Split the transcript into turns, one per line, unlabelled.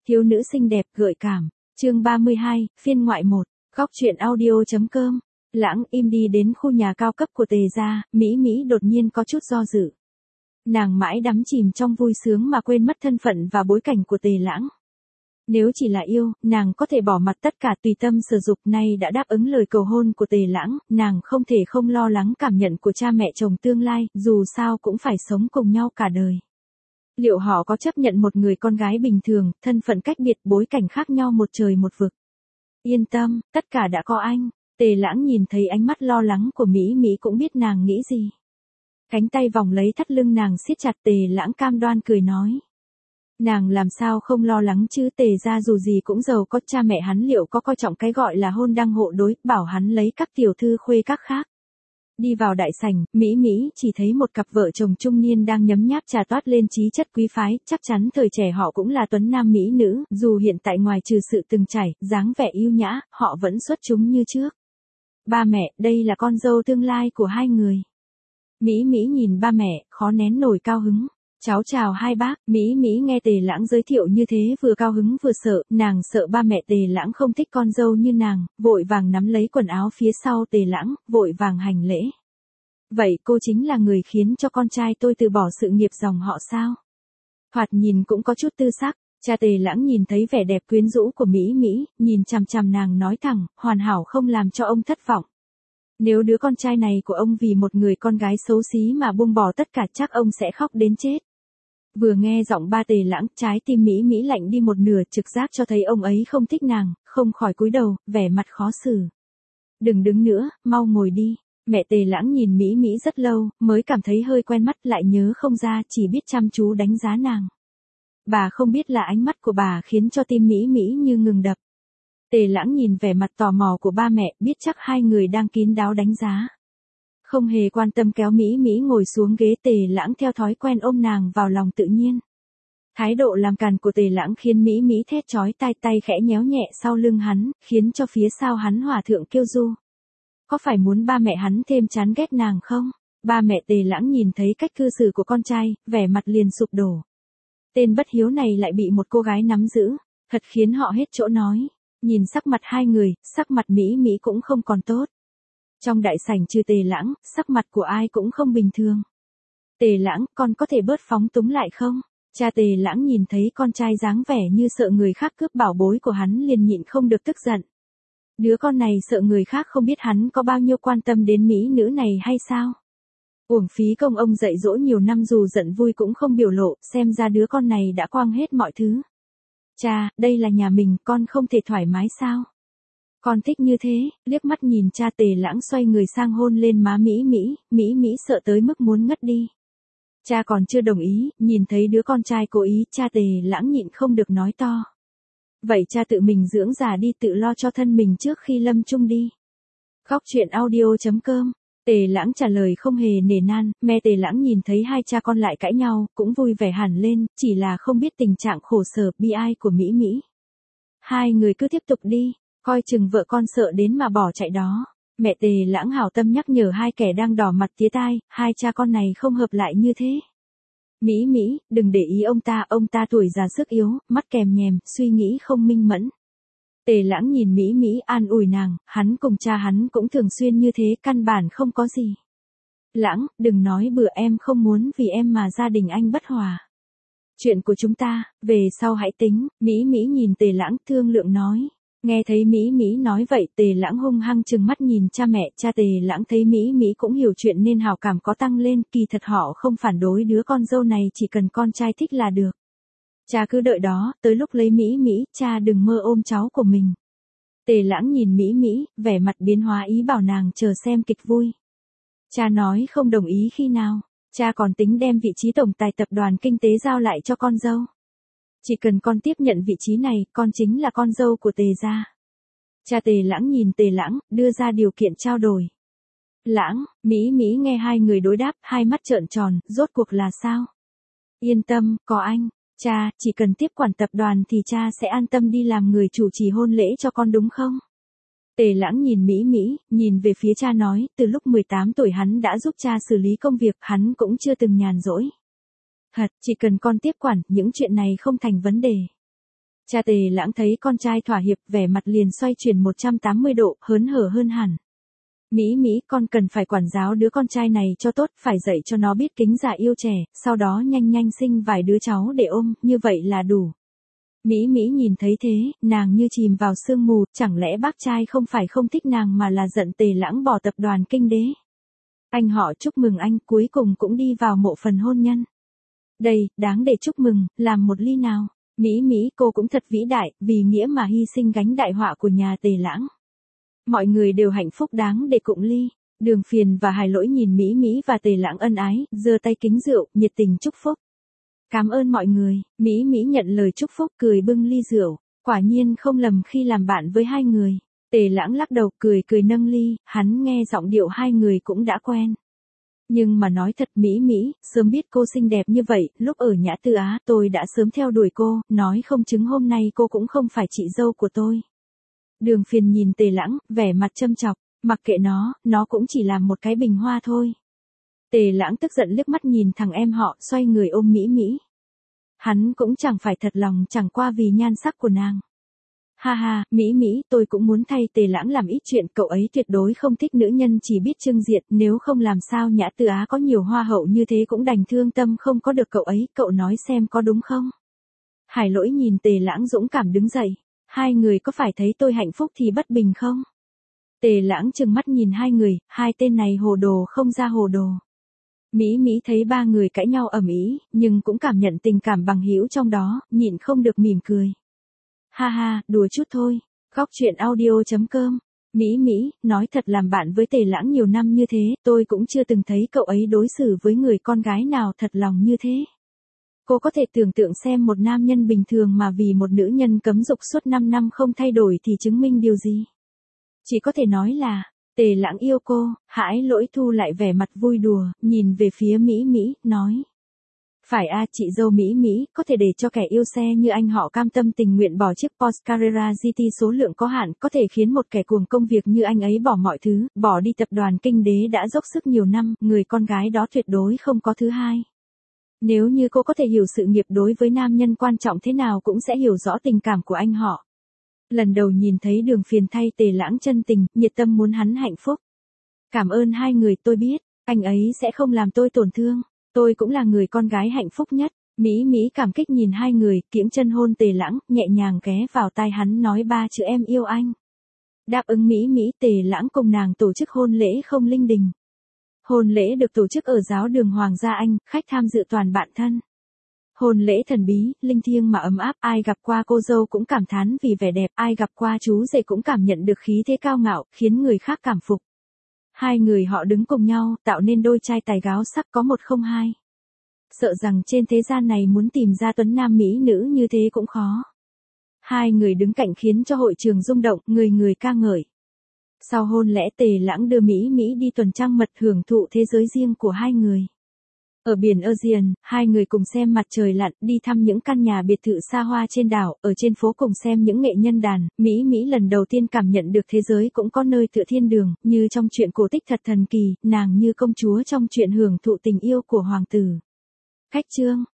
Thiếu nữ xinh đẹp gợi cảm. Chương 32, phiên ngoại 1. Góc truyện audio.com. Lãng im đi đến khu nhà cao cấp của Tề gia, Mỹ Mỹ đột nhiên có chút do dự. Nàng mãi đắm chìm trong vui sướng mà quên mất thân phận và bối cảnh của Tề Lãng. Nếu chỉ là yêu, nàng có thể bỏ mặt tất cả tùy tâm sử dục, nay đã đáp ứng lời cầu hôn của Tề Lãng, nàng không thể không lo lắng cảm nhận của cha mẹ chồng tương lai, dù sao cũng phải sống cùng nhau cả đời. Liệu họ có chấp nhận một người con gái bình thường, thân phận cách biệt, bối cảnh khác nhau một trời một vực? Yên tâm, tất cả đã có anh. Tề Lãng nhìn thấy ánh mắt lo lắng của Mỹ Mỹ cũng biết nàng nghĩ gì. Cánh tay vòng lấy thắt lưng nàng siết chặt, Tề Lãng cam đoan cười nói. Nàng làm sao không lo lắng chứ, Tề gia dù gì cũng giàu có, cha mẹ hắn liệu có coi trọng cái gọi là hôn đăng hộ đối, bảo hắn lấy các tiểu thư khuê các khác. Đi vào đại sảnh, Mỹ Mỹ chỉ thấy một cặp vợ chồng trung niên đang nhấm nháp trà toát lên chí chất quý phái, chắc chắn thời trẻ họ cũng là tuấn nam mỹ nữ, dù hiện tại ngoài trừ sự từng trải, dáng vẻ yêu nhã, họ vẫn xuất chúng như trước. Ba mẹ, đây là con dâu tương lai của hai người. Mỹ Mỹ nhìn ba mẹ, khó nén nổi cao hứng. Cháu chào hai bác. Mỹ Mỹ nghe Tề Lãng giới thiệu như thế vừa cao hứng vừa sợ, nàng sợ ba mẹ Tề Lãng không thích con dâu như nàng, vội vàng nắm lấy quần áo phía sau Tề Lãng, vội vàng hành lễ. Vậy cô chính là người khiến cho con trai tôi từ bỏ sự nghiệp dòng họ sao? Thoạt nhìn cũng có chút tư sắc. Cha Tề Lãng nhìn thấy vẻ đẹp quyến rũ của Mỹ Mỹ, nhìn chằm chằm nàng nói thẳng, hoàn hảo không làm cho ông thất vọng. Nếu đứa con trai này của ông vì một người con gái xấu xí mà buông bỏ tất cả, chắc ông sẽ khóc đến chết. Vừa nghe giọng ba Tề Lãng, trái tim Mỹ Mỹ lạnh đi một nửa, trực giác cho thấy ông ấy không thích nàng, không khỏi cúi đầu, vẻ mặt khó xử. Đừng đứng nữa, mau ngồi đi. Mẹ Tề Lãng nhìn Mỹ Mỹ rất lâu, mới cảm thấy hơi quen mắt, lại nhớ không ra, chỉ biết chăm chú đánh giá nàng. Bà không biết là ánh mắt của bà khiến cho tim Mỹ Mỹ như ngừng đập. Tề Lãng nhìn vẻ mặt tò mò của ba mẹ, biết chắc hai người đang kín đáo đánh giá. Không hề quan tâm kéo Mỹ Mỹ ngồi xuống ghế, Tề Lãng theo thói quen ôm nàng vào lòng tự nhiên. Thái độ làm càn của Tề Lãng khiến Mỹ Mỹ thét chói tai, tay khẽ nhéo nhẹ sau lưng hắn, khiến cho phía sau hắn hòa thượng kêu ru. Có phải muốn ba mẹ hắn thêm chán ghét nàng không? Ba mẹ Tề Lãng nhìn thấy cách cư xử của con trai, vẻ mặt liền sụp đổ. Tên bất hiếu này lại bị một cô gái nắm giữ, thật khiến họ hết chỗ nói. Nhìn sắc mặt hai người, sắc mặt Mỹ Mỹ cũng không còn tốt. Trong đại sảnh trừ Tề Lãng, sắc mặt của ai cũng không bình thường. Tề Lãng, con có thể bớt phóng túng lại không? Cha Tề Lãng nhìn thấy con trai dáng vẻ như sợ người khác cướp bảo bối của hắn liền nhịn không được tức giận. Đứa con này sợ người khác không biết hắn có bao nhiêu quan tâm đến mỹ nữ này hay sao? Uổng phí công ông dạy dỗ nhiều năm, dù giận vui cũng không biểu lộ, xem ra đứa con này đã quang hết mọi thứ. Cha, đây là nhà mình, con không thể thoải mái sao? Con thích như thế. Liếc mắt nhìn cha, Tề Lãng xoay người sang hôn lên má Mỹ Mỹ, Mỹ Mỹ sợ tới mức muốn ngất đi. Cha còn chưa đồng ý, nhìn thấy đứa con trai cố ý, cha Tề Lãng nhịn không được nói to. Vậy cha tự mình dưỡng già đi, tự lo cho thân mình trước khi lâm chung đi. Góc truyện audio.com. Tề Lãng trả lời không hề nể nan, mẹ Tề Lãng nhìn thấy hai cha con lại cãi nhau, cũng vui vẻ hẳn lên, chỉ là không biết tình trạng khổ sở, bi ai của Mỹ Mỹ. Hai người cứ tiếp tục đi, coi chừng vợ con sợ đến mà bỏ chạy đó. Mẹ Tề Lãng hảo tâm nhắc nhở hai kẻ đang đỏ mặt tía tai, hai cha con này không hợp lại như thế. Mỹ Mỹ, đừng để ý ông ta tuổi già sức yếu, mắt kèm nhèm, suy nghĩ không minh mẫn. Tề Lãng nhìn Mỹ Mỹ an ủi nàng, hắn cùng cha hắn cũng thường xuyên như thế, căn bản không có gì. Lãng, đừng nói bừa, em không muốn vì em mà gia đình anh bất hòa. Chuyện của chúng ta, về sau hãy tính. Mỹ Mỹ nhìn Tề Lãng thương lượng nói. Nghe thấy Mỹ Mỹ nói vậy, Tề Lãng hung hăng trừng mắt nhìn cha mẹ. Cha Tề Lãng thấy Mỹ Mỹ cũng hiểu chuyện nên hảo cảm có tăng lên, kỳ thật họ không phản đối đứa con dâu này, chỉ cần con trai thích là được. Cha cứ đợi đó, tới lúc lấy Mỹ Mỹ, cha đừng mơ ôm cháu của mình. Tề Lãng nhìn Mỹ Mỹ, vẻ mặt biến hóa, ý bảo nàng chờ xem kịch vui. Cha nói không đồng ý khi nào? Cha còn tính đem vị trí tổng tài tập đoàn kinh tế giao lại cho con dâu. Chỉ cần con tiếp nhận vị trí này, con chính là con dâu của Tề gia. Cha Tề Lãng nhìn Tề Lãng, đưa ra điều kiện trao đổi. Lãng, Mỹ Mỹ nghe hai người đối đáp, hai mắt trợn tròn, rốt cuộc là sao? Yên tâm, có anh. Cha, chỉ cần tiếp quản tập đoàn thì cha sẽ an tâm đi làm người chủ trì hôn lễ cho con đúng không? Tề Lãng nhìn Mỹ Mỹ, nhìn về phía cha nói, từ lúc 18 tuổi hắn đã giúp cha xử lý công việc, hắn cũng chưa từng nhàn rỗi. Thật, chỉ cần con tiếp quản, những chuyện này không thành vấn đề. Cha Tề Lãng thấy con trai thỏa hiệp, vẻ mặt liền xoay chuyển 180 độ, hớn hở hơn hẳn. Mỹ Mỹ, con cần phải quản giáo đứa con trai này cho tốt, phải dạy cho nó biết kính già yêu trẻ, sau đó nhanh nhanh sinh vài đứa cháu để ôm, như vậy là đủ. Mỹ Mỹ nhìn thấy thế, nàng như chìm vào sương mù, chẳng lẽ bác trai không phải không thích nàng mà là giận Tề Lãng bỏ tập đoàn Kinh Đế. Anh họ chúc mừng anh, cuối cùng cũng đi vào mộ phần hôn nhân. Đây, đáng để chúc mừng, làm một ly nào. Mỹ Mỹ, cô cũng thật vĩ đại, vì nghĩa mà hy sinh gánh đại họa của nhà Tề Lãng. Mọi người đều hạnh phúc đáng để cụng ly. Đường Phiền và Hài Lỗi nhìn Mỹ Mỹ và Tề Lãng ân ái, giơ tay kính rượu, nhiệt tình chúc phúc. Cảm ơn mọi người, Mỹ Mỹ nhận lời chúc phúc cười bưng ly rượu, quả nhiên không lầm khi làm bạn với hai người. Tề Lãng lắc đầu cười cười nâng ly, hắn nghe giọng điệu hai người cũng đã quen. Nhưng mà nói thật Mỹ Mỹ, sớm biết cô xinh đẹp như vậy, lúc ở Nhã Tư Á tôi đã sớm theo đuổi cô, nói không chứng hôm nay cô cũng không phải chị dâu của tôi. Đường Phiền nhìn Tề Lãng, vẻ mặt châm chọc, mặc kệ nó cũng chỉ là một cái bình hoa thôi. Tề Lãng tức giận liếc mắt nhìn thằng em họ, xoay người ôm Mỹ Mỹ. Hắn cũng chẳng phải thật lòng, chẳng qua vì nhan sắc của nàng. Ha ha, Mỹ Mỹ, tôi cũng muốn thay Tề Lãng làm ít chuyện, cậu ấy tuyệt đối không thích nữ nhân chỉ biết trưng diện, nếu không làm sao Nhã Tư Á có nhiều hoa hậu như thế cũng đành thương tâm không có được cậu ấy, cậu nói xem có đúng không? Hải Lỗi nhìn Tề Lãng dũng cảm đứng dậy, hai người có phải thấy tôi hạnh phúc thì bất bình không? Tề Lãng trừng mắt nhìn hai người, hai tên này hồ đồ không ra hồ đồ. Mỹ Mỹ thấy ba người cãi nhau ầm ĩ, nhưng cũng cảm nhận tình cảm bằng hữu trong đó, nhịn không được mỉm cười. Ha ha, đùa chút thôi. Góc truyện audio.com. Mỹ Mỹ, nói thật làm bạn với Tề Lãng nhiều năm như thế, tôi cũng chưa từng thấy cậu ấy đối xử với người con gái nào thật lòng như thế. Cô có thể tưởng tượng xem một nam nhân bình thường mà vì một nữ nhân cấm dục suốt 5 năm không thay đổi thì chứng minh điều gì? Chỉ có thể nói là, Tề Lãng yêu cô. Hải Lỗi thu lại vẻ mặt vui đùa, nhìn về phía Mỹ Mỹ, nói. Phải a, chị dâu Mỹ Mỹ, có thể để cho kẻ yêu xe như anh họ cam tâm tình nguyện bỏ chiếc Porsche Carrera GT số lượng có hạn, có thể khiến một kẻ cuồng công việc như anh ấy bỏ mọi thứ, bỏ đi tập đoàn Kinh Đế đã dốc sức nhiều năm, người con gái đó tuyệt đối không có thứ hai. Nếu như cô có thể hiểu sự nghiệp đối với nam nhân quan trọng thế nào cũng sẽ hiểu rõ tình cảm của anh họ. Lần đầu nhìn thấy Đường Phiền thay Tề Lãng chân tình, nhiệt tâm muốn hắn hạnh phúc. Cảm ơn hai người, tôi biết, anh ấy sẽ không làm tôi tổn thương. Tôi cũng là người con gái hạnh phúc nhất. Mỹ Mỹ cảm kích nhìn hai người, kiễng chân hôn Tề Lãng, nhẹ nhàng ghé vào tai hắn nói 3 chữ em yêu anh. Đáp ứng Mỹ Mỹ, Tề Lãng cùng nàng tổ chức hôn lễ không linh đình. Hôn lễ được tổ chức ở giáo đường Hoàng gia Anh, khách tham dự toàn bạn thân. Hôn lễ thần bí, linh thiêng mà ấm áp, ai gặp qua cô dâu cũng cảm thán vì vẻ đẹp, ai gặp qua chú rể cũng cảm nhận được khí thế cao ngạo, khiến người khác cảm phục. Hai người họ đứng cùng nhau, tạo nên đôi trai tài gáo sắc có một không hai. Sợ rằng trên thế gian này muốn tìm ra tuấn nam mỹ nữ như thế cũng khó. Hai người đứng cạnh khiến cho hội trường rung động, người người ca ngợi. Sau hôn lễ Tề Lãng đưa Mỹ Mỹ đi tuần trăng mật hưởng thụ thế giới riêng của hai người. Ở biển Aegean, hai người cùng xem mặt trời lặn, đi thăm những căn nhà biệt thự xa hoa trên đảo, ở trên phố cùng xem những nghệ nhân đàn. Mỹ Mỹ lần đầu tiên cảm nhận được thế giới cũng có nơi tựa thiên đường, như trong truyện cổ tích thật thần kỳ, nàng như công chúa trong truyện hưởng thụ tình yêu của hoàng tử. Khách chương.